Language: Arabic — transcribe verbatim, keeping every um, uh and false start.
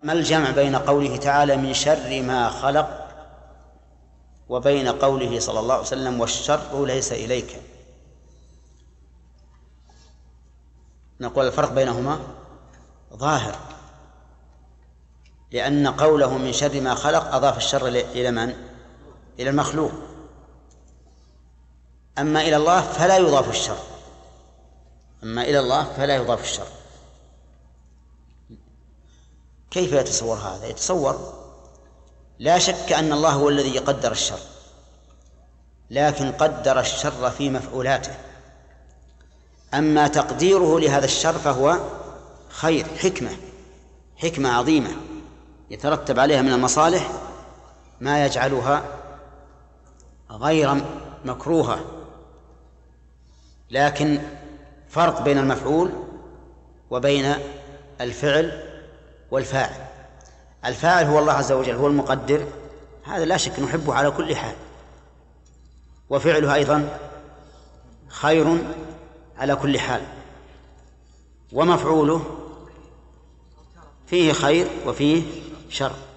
ما الجمع بين قوله تعالى من شر ما خلق وبين قوله صلى الله عليه وسلم والشر ليس إليك؟ نقول الفرق بينهما ظاهر، لأن قوله من شر ما خلق أضاف الشر إلى من؟ إلى المخلوق. أما إلى الله فلا يضاف الشر أما إلى الله فلا يضاف الشر. كيف يتصور هذا؟ يتصور لا شك أن الله هو الذي يقدر الشر، لكن قدر الشر في مفعولاته. أما تقديره لهذا الشر فهو خير، حكمة حكمة عظيمة يترتب عليها من المصالح ما يجعلها غير مكروهة. لكن فرق بين المفعول وبين الفعل والفاعل. الفاعل هو الله عز وجل، هو المقدر، هذا لا شك نحبه على كل حال، وفعله أيضا خير على كل حال، ومفعوله فيه خير وفيه شر.